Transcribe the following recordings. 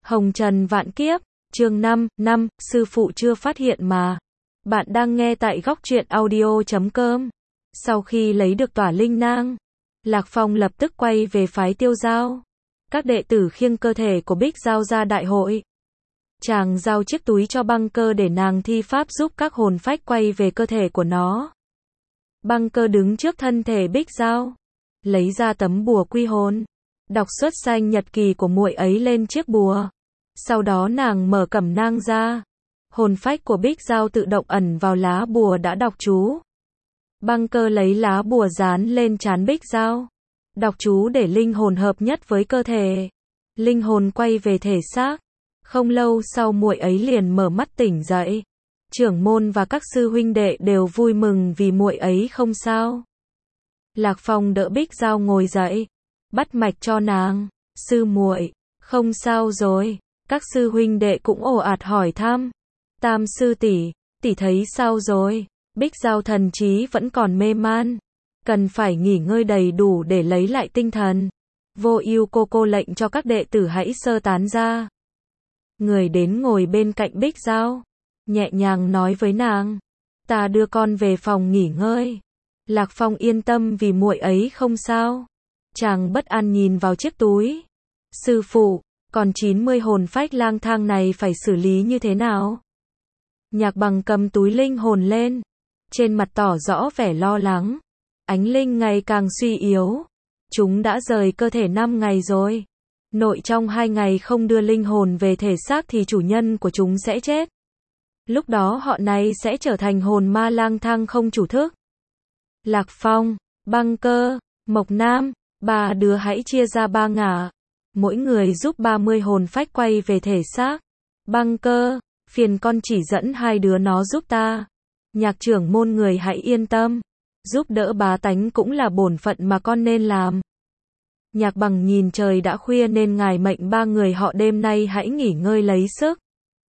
Hồng trần vạn kiếp, chương 5, sư phụ chưa phát hiện mà. Bạn đang nghe tại góc truyện audio.com. Sau khi lấy được tỏa linh nang, Lạc Phong lập tức quay về phái Tiêu Giao. Các đệ tử khiêng cơ thể của Bích Giao ra đại hội. Chàng giao chiếc túi cho Băng Cơ để nàng thi pháp giúp các hồn phách quay về cơ thể của nó. Băng Cơ đứng trước thân thể Bích Giao, lấy ra tấm bùa quy hồn, đọc xuất danh nhật kỳ của muội ấy lên chiếc bùa. Sau đó nàng mở cẩm nang ra. Hồn phách của Bích Giao tự động ẩn vào lá bùa đã đọc chú. Băng Cơ lấy lá bùa dán lên trán Bích Giao, đọc chú để linh hồn hợp nhất với cơ thể. Linh hồn quay về thể xác. Không lâu sau muội ấy liền mở mắt tỉnh dậy. Trưởng môn và các sư huynh đệ đều vui mừng vì muội ấy không sao. Lạc Phong đỡ Bích Giao ngồi dậy, bắt mạch cho nàng. Sư muội, không sao rồi. Các sư huynh đệ cũng ồ ạt hỏi thăm. Tam sư tỷ, tỷ thấy sao rồi? Bích Giao thần trí vẫn còn mê man, cần phải nghỉ ngơi đầy đủ để lấy lại tinh thần. Vô Ưu cô lệnh cho các đệ tử hãy sơ tán ra. Người đến ngồi bên cạnh Bích Giao, nhẹ nhàng nói với nàng, ta đưa con về phòng nghỉ ngơi. Lạc Phong yên tâm vì muội ấy không sao. Chàng bất an nhìn vào chiếc túi. Sư phụ, còn 90 hồn phách lang thang này phải xử lý như thế nào? Nhạc Bằng cầm túi linh hồn lên, trên mặt tỏ rõ vẻ lo lắng. Ánh linh ngày càng suy yếu. Chúng đã rời cơ thể 5 ngày rồi. Nội trong 2 ngày không đưa linh hồn về thể xác thì chủ nhân của chúng sẽ chết. Lúc đó họ này sẽ trở thành hồn ma lang thang không chủ thức. Lạc Phong, Băng Cơ, Mộc Nam, ba đứa hãy chia ra 3 ngả. Mỗi người giúp 30 hồn phách quay về thể xác. Băng Cơ, phiền con chỉ dẫn 2 đứa nó giúp ta. Nhạc trưởng môn người hãy yên tâm. Giúp đỡ bá tánh cũng là bổn phận mà con nên làm. Nhạc Bằng nhìn trời đã khuya nên ngài mệnh 3 người họ đêm nay hãy nghỉ ngơi lấy sức.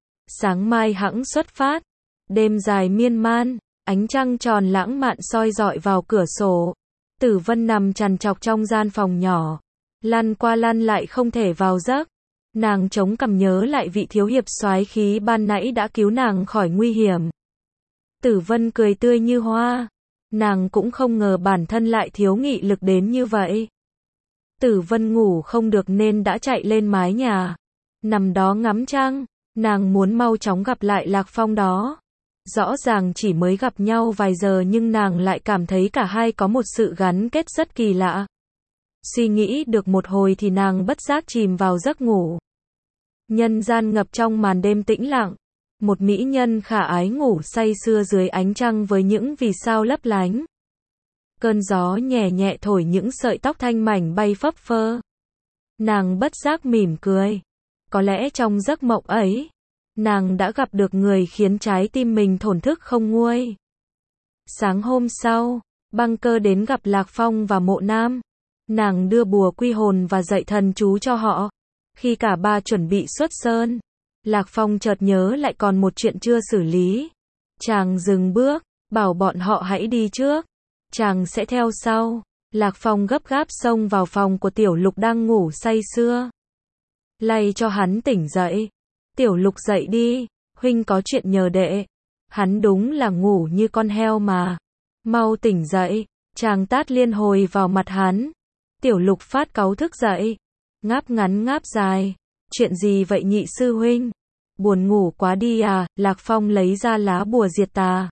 Sáng mai hẵng xuất phát. Đêm dài miên man, ánh trăng tròn lãng mạn soi rọi vào cửa sổ. Tử Vân nằm trằn trọc trong gian phòng nhỏ, lăn qua lăn lại không thể vào giấc. Nàng chống cằm nhớ lại vị thiếu hiệp soái khí ban nãy đã cứu nàng khỏi nguy hiểm. Tử Vân cười tươi như hoa. Nàng cũng không ngờ bản thân lại thiếu nghị lực đến như vậy. Tử Vân ngủ không được nên đã chạy lên mái nhà, nằm đó ngắm trăng. Nàng muốn mau chóng gặp lại Lạc Phong đó. Rõ ràng chỉ mới gặp nhau vài giờ nhưng nàng lại cảm thấy cả hai có một sự gắn kết rất kỳ lạ. Suy nghĩ được một hồi thì nàng bất giác chìm vào giấc ngủ. Nhân gian ngập trong màn đêm tĩnh lặng. Một mỹ nhân khả ái ngủ say sưa dưới ánh trăng với những vì sao lấp lánh. Cơn gió nhẹ nhẹ thổi những sợi tóc thanh mảnh bay phấp phơ. Nàng bất giác mỉm cười. Có lẽ trong giấc mộng ấy, nàng đã gặp được người khiến trái tim mình thổn thức không nguôi. Sáng hôm sau, Băng Cơ đến gặp Lạc Phong và Mộ Nam. Nàng đưa bùa quy hồn và dạy thần chú cho họ. Khi cả ba chuẩn bị xuất sơn, Lạc Phong chợt nhớ lại còn một chuyện chưa xử lý. Chàng dừng bước, bảo bọn họ hãy đi trước. Chàng sẽ theo sau. Lạc Phong gấp gáp xông vào phòng của Tiểu Lục đang ngủ say sưa. Lay cho hắn tỉnh dậy. Tiểu Lục dậy đi, huynh có chuyện nhờ đệ. Hắn đúng là ngủ như con heo mà. Mau tỉnh dậy. Chàng tát liên hồi vào mặt hắn. Tiểu Lục phát cáu thức dậy. Ngáp ngắn ngáp dài. Chuyện gì vậy nhị sư huynh? Buồn ngủ quá đi à? Lạc Phong lấy ra lá bùa diệt tà.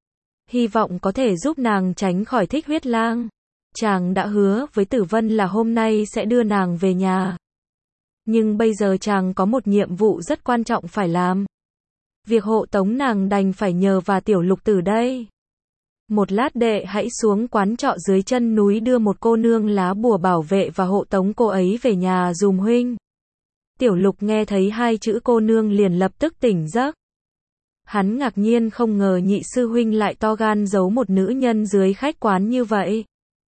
Hy vọng có thể giúp nàng tránh khỏi Thích Huyết Lang. Chàng đã hứa với Tử Vân là hôm nay sẽ đưa nàng về nhà. Nhưng bây giờ chàng có một nhiệm vụ rất quan trọng phải làm. Việc hộ tống nàng đành phải nhờ và Tiểu Lục từ đây. Một lát đệ hãy xuống quán trọ dưới chân núi đưa một cô nương lá bùa bảo vệ và hộ tống cô ấy về nhà dùm huynh. Tiểu Lục nghe thấy 2 chữ cô nương liền lập tức tỉnh giấc. Hắn ngạc nhiên không ngờ nhị sư huynh lại to gan giấu một nữ nhân dưới khách quán như vậy.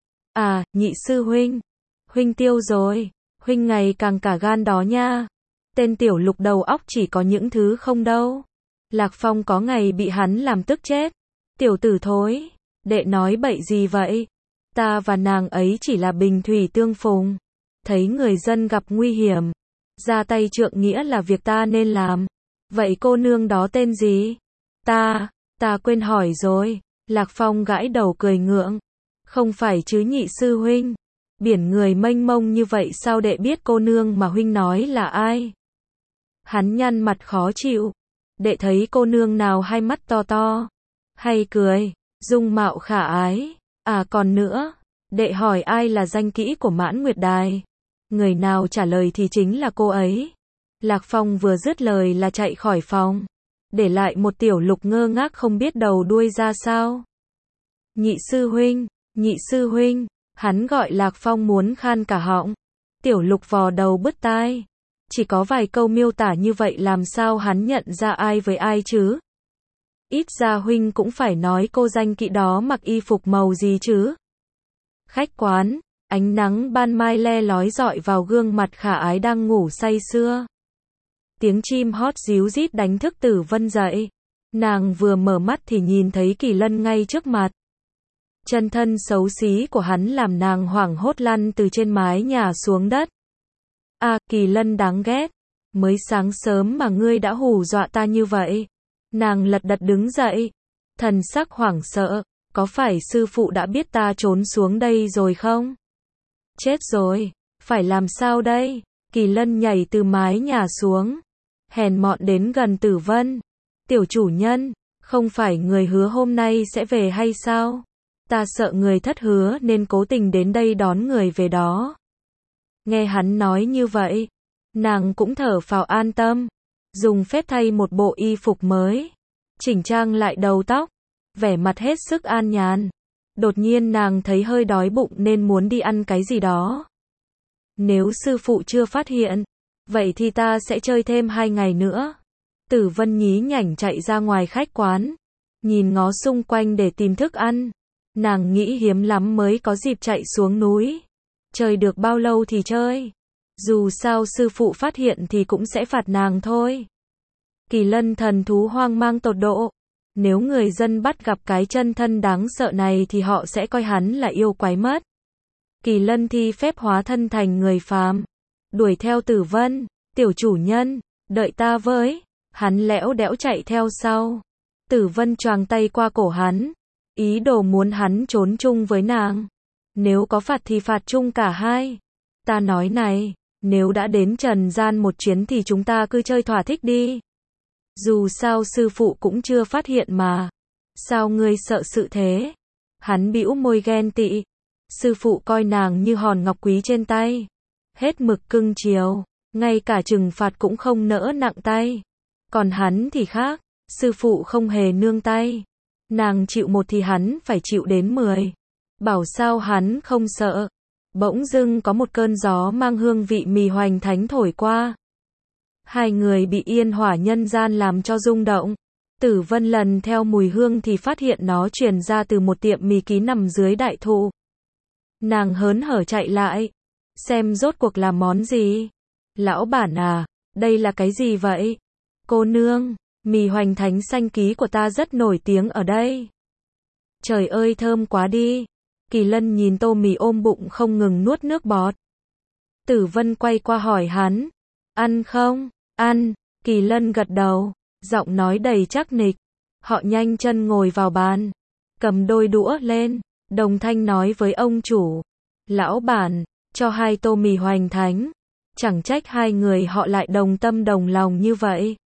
À, nhị sư huynh, huynh tiêu rồi, huynh ngày càng cả gan đó nha. Tên Tiểu Lục đầu óc chỉ có những thứ không đâu. Lạc Phong có ngày bị hắn làm tức chết. Tiểu tử thối, đệ nói bậy gì vậy? Ta và nàng ấy chỉ là bình thủy tương phùng. Thấy người dân gặp nguy hiểm, Ra tay trượng nghĩa là việc ta nên làm. Vậy cô nương đó tên gì? Ta quên hỏi rồi. Lạc Phong gãi đầu cười ngượng. Không phải chứ nhị sư huynh. Biển người mênh mông như vậy sao đệ biết cô nương mà huynh nói là ai? Hắn nhăn mặt khó chịu. Đệ thấy cô nương nào hai mắt to to, hay cười, dung mạo khả ái. À còn nữa, đệ hỏi ai là danh kỹ của Mãn Nguyệt Đài. Người nào trả lời thì chính là cô ấy. Lạc Phong vừa dứt lời là chạy khỏi phòng, để lại một Tiểu Lục ngơ ngác không biết đầu đuôi ra sao. Nhị sư huynh, hắn gọi Lạc Phong muốn khan cả họng. Tiểu Lục vò đầu bứt tai. Chỉ có vài câu miêu tả như vậy làm sao hắn nhận ra ai với ai chứ? Ít ra huynh cũng phải nói cô danh kỹ đó mặc y phục màu gì chứ? Khách quán, ánh nắng ban mai le lói rọi vào gương mặt khả ái đang ngủ say sưa. Tiếng chim hót ríu rít đánh thức Tử Vân dậy. Nàng vừa mở mắt thì nhìn thấy Kỳ Lân ngay trước mặt. Chân thân xấu xí của hắn làm nàng hoảng hốt lăn từ trên mái nhà xuống đất. À, Kỳ Lân đáng ghét. Mới sáng sớm mà ngươi đã hù dọa ta như vậy. Nàng lật đật đứng dậy. Thần sắc hoảng sợ. Có phải sư phụ đã biết ta trốn xuống đây rồi không? Chết rồi. Phải làm sao đây? Kỳ Lân nhảy từ mái nhà xuống. Hèn mọn đến gần Tử Vân. Tiểu chủ nhân, không phải người hứa hôm nay sẽ về hay sao? Ta sợ người thất hứa nên cố tình đến đây đón người về đó. Nghe hắn nói như vậy, nàng cũng thở phào an tâm, dùng phép thay một bộ y phục mới, chỉnh trang lại đầu tóc, vẻ mặt hết sức an nhàn. Đột nhiên nàng thấy hơi đói bụng nên muốn đi ăn cái gì đó. Nếu sư phụ chưa phát hiện, vậy thì ta sẽ chơi thêm 2 ngày nữa. Tử Vân nhí nhảnh chạy ra ngoài khách quán, nhìn ngó xung quanh để tìm thức ăn. Nàng nghĩ hiếm lắm mới có dịp chạy xuống núi. Chơi được bao lâu thì chơi. Dù sao sư phụ phát hiện thì cũng sẽ phạt nàng thôi. Kỳ Lân thần thú hoang mang tột độ. Nếu người dân bắt gặp cái chân thân đáng sợ này thì họ sẽ coi hắn là yêu quái mất. Kỳ Lân thi phép hóa thân thành người phàm, đuổi theo Tử Vân. Tiểu chủ nhân, đợi ta với. Hắn lẽo đẽo chạy theo sau. Tử Vân choàng tay qua cổ hắn, ý đồ muốn hắn trốn chung với nàng. Nếu có phạt thì phạt chung cả hai. Ta nói này, nếu đã đến trần gian một chuyến thì chúng ta cứ chơi thỏa thích đi. Dù sao sư phụ cũng chưa phát hiện mà. Sao ngươi sợ sự thế? Hắn bĩu môi ghen tị. Sư phụ coi nàng như hòn ngọc quý trên tay. Hết mực cưng chiều, ngay cả trừng phạt cũng không nỡ nặng tay. Còn hắn thì khác, sư phụ không hề nương tay. Nàng chịu 1 thì hắn phải chịu đến 10. Bảo sao hắn không sợ. Bỗng dưng có một cơn gió mang hương vị mì hoành thánh thổi qua. Hai người bị yên hỏa nhân gian làm cho rung động. Tử Vân lần theo mùi hương thì phát hiện nó truyền ra từ một tiệm mì ký nằm dưới đại thụ. Nàng hớn hở chạy lại, xem rốt cuộc là món gì. Lão bản à, đây là cái gì vậy? Cô nương, mì hoành thánh xanh ký của ta rất nổi tiếng ở đây. Trời ơi thơm quá đi. Kỳ Lân nhìn tô mì ôm bụng không ngừng nuốt nước bọt. Tử Vân quay qua hỏi hắn, ăn không? Ăn. Kỳ Lân gật đầu, giọng nói đầy chắc nịch. Họ nhanh chân ngồi vào bàn, cầm đôi đũa lên, đồng thanh nói với ông chủ. Lão bản, cho 2 tô mì hoành thánh. Chẳng trách hai người họ lại đồng tâm đồng lòng như vậy.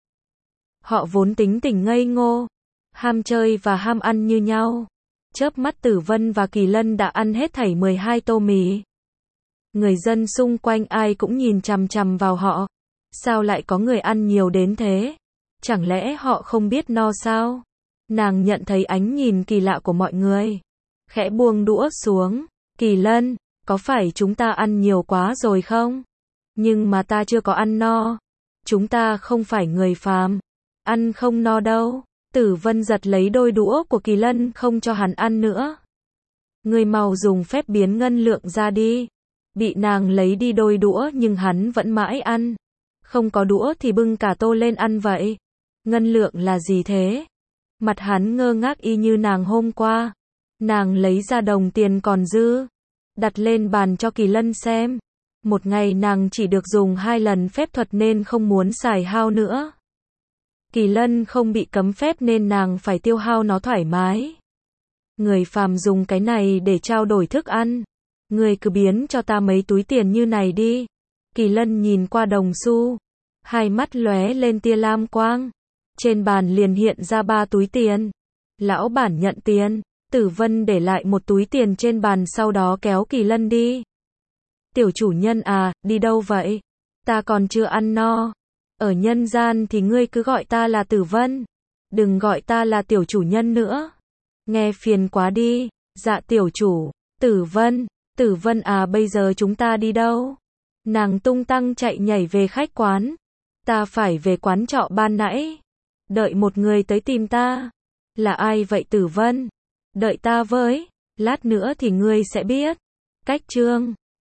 Họ vốn tính tình ngây ngô, ham chơi và ham ăn như nhau. Chớp mắt Tử Vân và Kỳ Lân đã ăn hết thảy 12 tô mì. Người dân xung quanh ai cũng nhìn chằm chằm vào họ. Sao lại có người ăn nhiều đến thế? Chẳng lẽ họ không biết no sao? Nàng nhận thấy ánh nhìn kỳ lạ của mọi người, khẽ buông đũa xuống. Kỳ Lân, có phải chúng ta ăn nhiều quá rồi không? Nhưng mà ta chưa có ăn no. Chúng ta không phải người phàm. Ăn không no đâu. Tử Vân giật lấy đôi đũa của Kỳ Lân không cho hắn ăn nữa. Người mau dùng phép biến ngân lượng ra đi. Bị nàng lấy đi đôi đũa nhưng hắn vẫn mãi ăn. Không có đũa thì bưng cả tô lên ăn vậy. Ngân lượng là gì thế? Mặt hắn ngơ ngác y như nàng hôm qua. Nàng lấy ra đồng tiền còn dư, đặt lên bàn cho Kỳ Lân xem. Một ngày nàng chỉ được dùng 2 lần phép thuật nên không muốn xài hao nữa. Kỳ lân không bị cấm phép nên nàng phải tiêu hao nó thoải mái. Người phàm dùng cái này để trao đổi thức ăn. Ngươi cứ biến cho ta mấy túi tiền như này đi. Kỳ lân nhìn qua đồng xu. Hai mắt lóe lên tia lam quang. Trên bàn liền hiện ra 3 túi tiền. Lão bản nhận tiền. Tử Vân để lại một túi tiền trên bàn sau đó kéo Kỳ lân đi. Tiểu chủ nhân à, đi đâu vậy? Ta còn chưa ăn no. Ở nhân gian thì ngươi cứ gọi ta là Tử Vân. Đừng gọi ta là tiểu chủ nhân nữa. Nghe phiền quá đi. Dạ tiểu chủ. Tử Vân à, bây giờ chúng ta đi đâu? Nàng tung tăng chạy nhảy về khách quán. Ta phải về quán trọ ban nãy. Đợi một người tới tìm ta. Là ai vậy Tử Vân? Đợi ta với. Lát nữa thì ngươi sẽ biết. Cách chương